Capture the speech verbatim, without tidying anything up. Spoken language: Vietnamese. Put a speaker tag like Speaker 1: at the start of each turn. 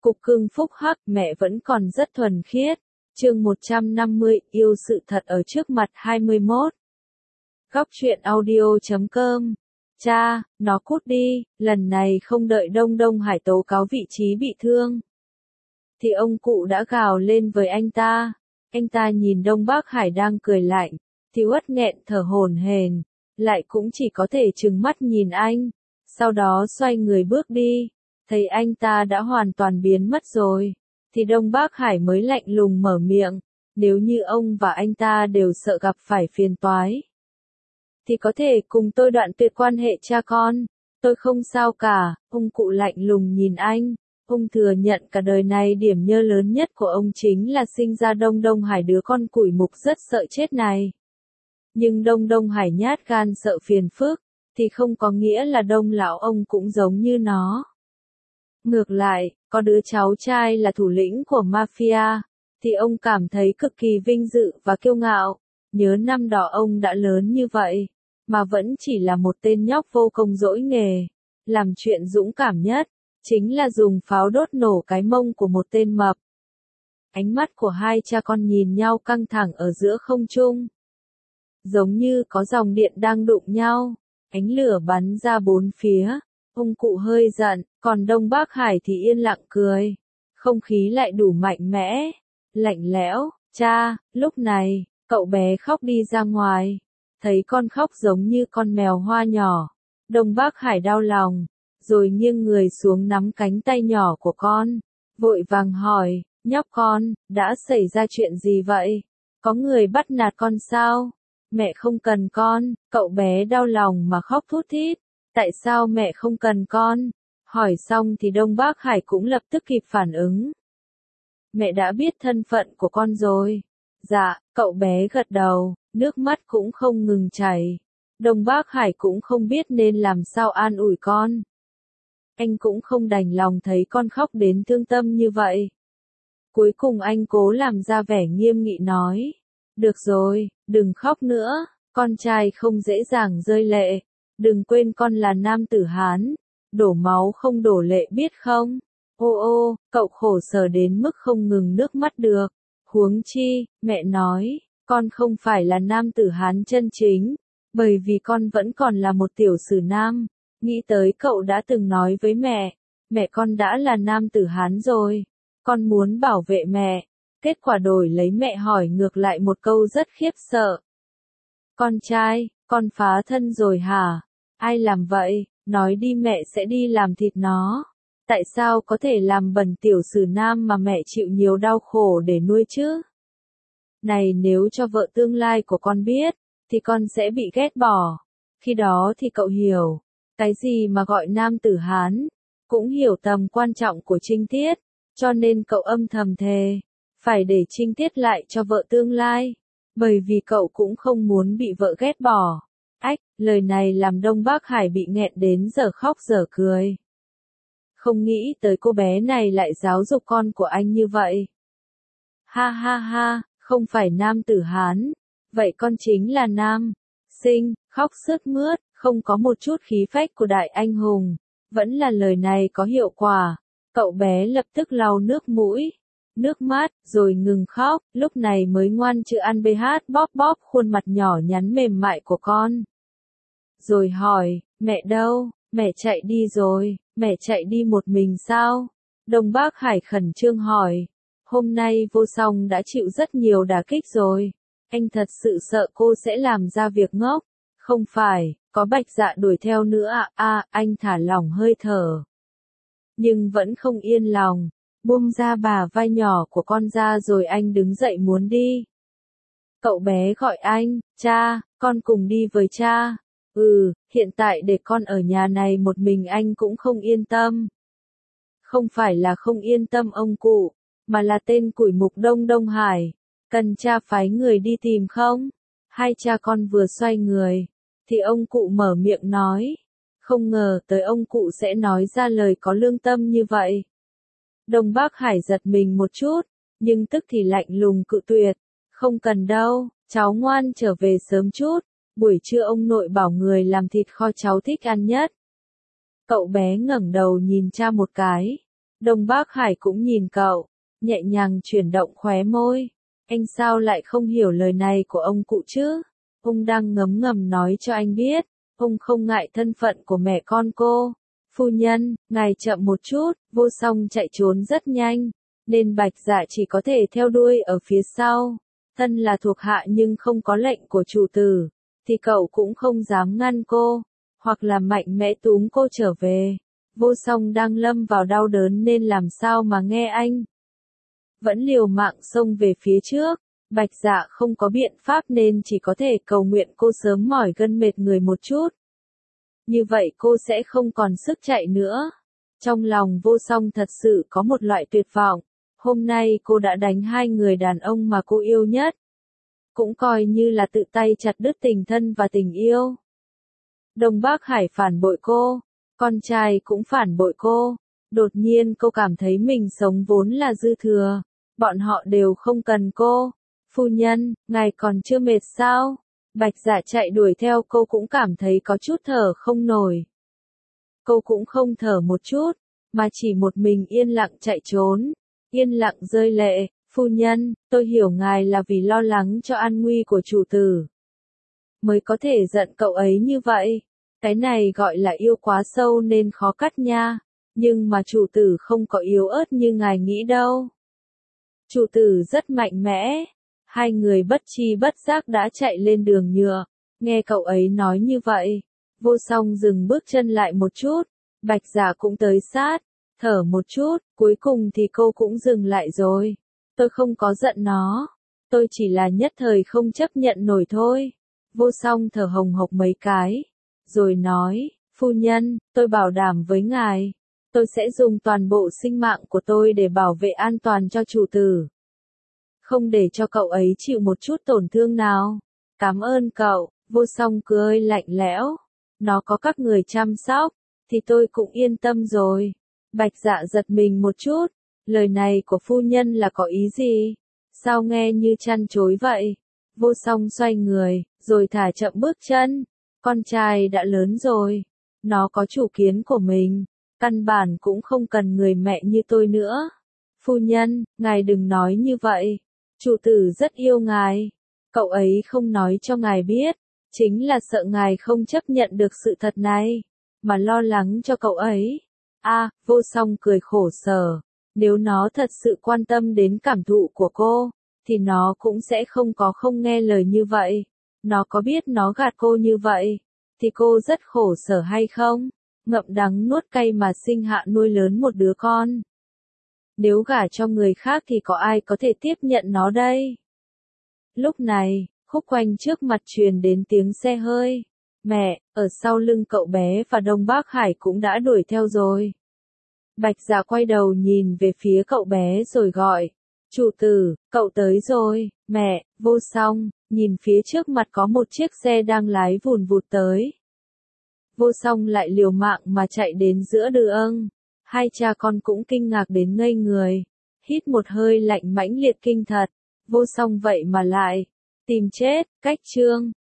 Speaker 1: Cục cưng phúc hắc, mẹ vẫn còn rất thuần khiết. Chương một trăm năm mươi, yêu sự thật ở trước mặt hai mươi mốt. Góc truyện audio chấm com. Cha, nó cút đi, lần này không đợi Đông Đông Hải tố cáo vị trí bị thương, thì ông cụ đã gào lên với anh ta. Anh ta nhìn Đông Bắc Hải đang cười lạnh, thì uất nghẹn thở hổn hển, lại cũng chỉ có thể trừng mắt nhìn anh, sau đó xoay người bước đi. Thấy anh ta đã hoàn toàn biến mất rồi, thì Đông Bắc Hải mới lạnh lùng mở miệng, nếu như ông và anh ta đều sợ gặp phải phiền toái, thì có thể cùng tôi đoạn tuyệt quan hệ cha con, tôi không sao cả. Ông cụ lạnh lùng nhìn anh, ông thừa nhận cả đời này điểm nhơ lớn nhất của ông chính là sinh ra Đông Đông Hải đứa con củi mục rất sợ chết này. Nhưng Đông Đông Hải nhát gan sợ phiền phức, thì không có nghĩa là Đông lão ông cũng giống như nó. Ngược lại, có đứa cháu trai là thủ lĩnh của mafia, thì ông cảm thấy cực kỳ vinh dự và kiêu ngạo. Nhớ năm đó ông đã lớn như vậy, mà vẫn chỉ là một tên nhóc vô công dỗi nghề. Làm chuyện dũng cảm nhất, chính là dùng pháo đốt nổ cái mông của một tên mập. Ánh mắt của hai cha con nhìn nhau căng thẳng ở giữa không trung, giống như có dòng điện đang đụng nhau, ánh lửa bắn ra bốn phía. Ông cụ hơi giận, còn Đông Bắc Hải thì yên lặng cười. Không khí lại đủ mạnh mẽ, lạnh lẽo. Cha, lúc này, cậu bé khóc đi ra ngoài. Thấy con khóc giống như con mèo hoa nhỏ, Đông Bắc Hải đau lòng, rồi nghiêng người xuống nắm cánh tay nhỏ của con, vội vàng hỏi, nhóc con, đã xảy ra chuyện gì vậy? Có người bắt nạt con sao? Mẹ không cần con. Cậu bé đau lòng mà khóc thút thít. Tại sao mẹ không cần con? Hỏi xong thì Đông Bắc Hải cũng lập tức kịp phản ứng. Mẹ đã biết thân phận của con rồi. Dạ, cậu bé gật đầu, nước mắt cũng không ngừng chảy. Đông Bắc Hải cũng không biết nên làm sao an ủi con. Anh cũng không đành lòng thấy con khóc đến thương tâm như vậy. Cuối cùng anh cố làm ra vẻ nghiêm nghị nói. Được rồi, đừng khóc nữa, con trai không dễ dàng rơi lệ. Đừng quên con là nam tử Hán, đổ máu không đổ lệ biết không? Ô ô, cậu khổ sở đến mức không ngừng nước mắt được. Huống chi, mẹ nói, con không phải là nam tử Hán chân chính, bởi vì con vẫn còn là một tiểu sử nam. Nghĩ tới cậu đã từng nói với mẹ, mẹ con đã là nam tử Hán rồi, con muốn bảo vệ mẹ. Kết quả đổi lấy mẹ hỏi ngược lại một câu rất khiếp sợ. Con trai, con phá thân rồi hả? Ai làm vậy? Nói đi mẹ sẽ đi làm thịt nó. Tại sao có thể làm bẩn tiểu sử nam mà mẹ chịu nhiều đau khổ để nuôi chứ? Này, nếu cho vợ tương lai của con biết, thì con sẽ bị ghét bỏ. Khi đó thì cậu hiểu, cái gì mà gọi nam tử Hán, cũng hiểu tầm quan trọng của trinh tiết, cho nên cậu âm thầm thề, phải để trinh tiết lại cho vợ tương lai, bởi vì cậu cũng không muốn bị vợ ghét bỏ. Ách, lời này làm Đông Bắc Hải bị nghẹn đến giờ khóc giờ cười. Không nghĩ tới cô bé này lại giáo dục con của anh như vậy. Ha ha ha, không phải nam tử Hán, vậy con chính là nam sinh, khóc sướt mướt, không có một chút khí phách của đại anh hùng. Vẫn là lời này có hiệu quả. Cậu bé lập tức lau nước mũi, nước mắt, rồi ngừng khóc, lúc này mới ngoan chữ ăn bê hát bóp bóp khuôn mặt nhỏ nhắn mềm mại của con. Rồi hỏi, mẹ đâu? Mẹ chạy đi rồi. Mẹ chạy đi một mình sao? Đông Bắc Hải khẩn trương hỏi. Hôm nay vô song đã chịu rất nhiều đả kích rồi. Anh thật sự sợ cô sẽ làm ra việc ngốc. Không phải, có Bạch Dạ đuổi theo nữa à? À, anh thả lỏng hơi thở. Nhưng vẫn không yên lòng. Buông ra bà vai nhỏ của con ra rồi anh đứng dậy muốn đi. Cậu bé gọi anh, cha, con cùng đi với cha. Ừ, hiện tại để con ở nhà này một mình anh cũng không yên tâm. Không phải là không yên tâm ông cụ, mà là tên củi mục Đông Đông Hải. Cần cha phái người đi tìm không? Hai cha con vừa xoay người, thì ông cụ mở miệng nói. Không ngờ tới ông cụ sẽ nói ra lời có lương tâm như vậy. Đông Bắc Hải giật mình một chút, nhưng tức thì lạnh lùng cự tuyệt. Không cần đâu, cháu ngoan trở về sớm chút. Buổi trưa ông nội bảo người làm thịt kho cháu thích ăn nhất. Cậu bé ngẩng đầu nhìn cha một cái. Đông Bác Hải cũng nhìn cậu, nhẹ nhàng chuyển động khóe môi. Anh sao lại không hiểu lời này của ông cụ chứ? Ông đang ngấm ngầm nói cho anh biết, ông không ngại thân phận của mẹ con cô. Phu nhân, ngài chậm một chút, Vô Song chạy trốn rất nhanh, nên Bạch Dạ chỉ có thể theo đuôi ở phía sau. Thân là thuộc hạ nhưng không có lệnh của chủ tử, thì cậu cũng không dám ngăn cô, hoặc là mạnh mẽ túm cô trở về. Vô Song đang lâm vào đau đớn nên làm sao mà nghe anh. Vẫn liều mạng xông về phía trước, Bạch Dạ không có biện pháp nên chỉ có thể cầu nguyện cô sớm mỏi gân mệt người một chút. Như vậy cô sẽ không còn sức chạy nữa. Trong lòng Vô Song thật sự có một loại tuyệt vọng. Hôm nay cô đã đánh hai người đàn ông mà cô yêu nhất. Cũng coi như là tự tay chặt đứt tình thân và tình yêu. Đông Bác Hải phản bội cô, con trai cũng phản bội cô. Đột nhiên cô cảm thấy mình sống vốn là dư thừa. Bọn họ đều không cần cô. Phu nhân, ngài còn chưa mệt sao? Bạch Dạ chạy đuổi theo cô cũng cảm thấy có chút thở không nổi. Cô cũng không thở một chút, mà chỉ một mình yên lặng chạy trốn. Yên lặng rơi lệ, phu nhân, tôi hiểu ngài là vì lo lắng cho an nguy của chủ tử. Mới có thể giận cậu ấy như vậy. Cái này gọi là yêu quá sâu nên khó cắt nha. Nhưng mà chủ tử không có yếu ớt như ngài nghĩ đâu. Chủ tử rất mạnh mẽ. Hai người bất chi bất giác đã chạy lên đường nhựa. Nghe cậu ấy nói như vậy, Vô Song dừng bước chân lại một chút. Bạch Dạ cũng tới sát, thở một chút, cuối cùng thì cô cũng dừng lại rồi. Tôi không có giận nó, tôi chỉ là nhất thời không chấp nhận nổi thôi. Vô Song thở hồng hộc mấy cái, rồi nói, phu nhân, tôi bảo đảm với ngài, tôi sẽ dùng toàn bộ sinh mạng của tôi để bảo vệ an toàn cho chủ tử. Không để cho cậu ấy chịu một chút tổn thương nào. Cảm ơn cậu. Vô Song cười lạnh lẽo. Nó có các người chăm sóc, thì tôi cũng yên tâm rồi. Bạch Dạ giật mình một chút. Lời này của phu nhân là có ý gì? Sao nghe như chăn chối vậy? Vô Song xoay người, rồi thả chậm bước chân. Con trai đã lớn rồi. Nó có chủ kiến của mình. Căn bản cũng không cần người mẹ như tôi nữa. Phu nhân, ngài đừng nói như vậy. Chủ tử rất yêu ngài. Cậu ấy không nói cho ngài biết. Chính là sợ ngài không chấp nhận được sự thật này. Mà lo lắng cho cậu ấy. A, Vô Song cười khổ sở. Nếu nó thật sự quan tâm đến cảm thụ của cô, thì nó cũng sẽ không có không nghe lời như vậy. Nó có biết nó gạt cô như vậy, thì cô rất khổ sở hay không? Ngậm đắng nuốt cay mà sinh hạ nuôi lớn một đứa con. Nếu gả cho người khác thì có ai có thể tiếp nhận nó đây? Lúc này, khúc quanh trước mặt truyền đến tiếng xe hơi. Mẹ, ở sau lưng cậu bé và Đông Bác Hải cũng đã đuổi theo rồi. Bạch Dạ quay đầu nhìn về phía cậu bé rồi gọi. Chủ tử, cậu tới rồi. Mẹ, Vô Song, nhìn phía trước mặt có một chiếc xe đang lái vùn vụt tới. Vô Song lại liều mạng mà chạy đến giữa đường. Hai cha con cũng kinh ngạc đến ngây người. Hít một hơi lạnh mãnh liệt kinh thật. Vô Song vậy mà lại tìm chết. Cách chương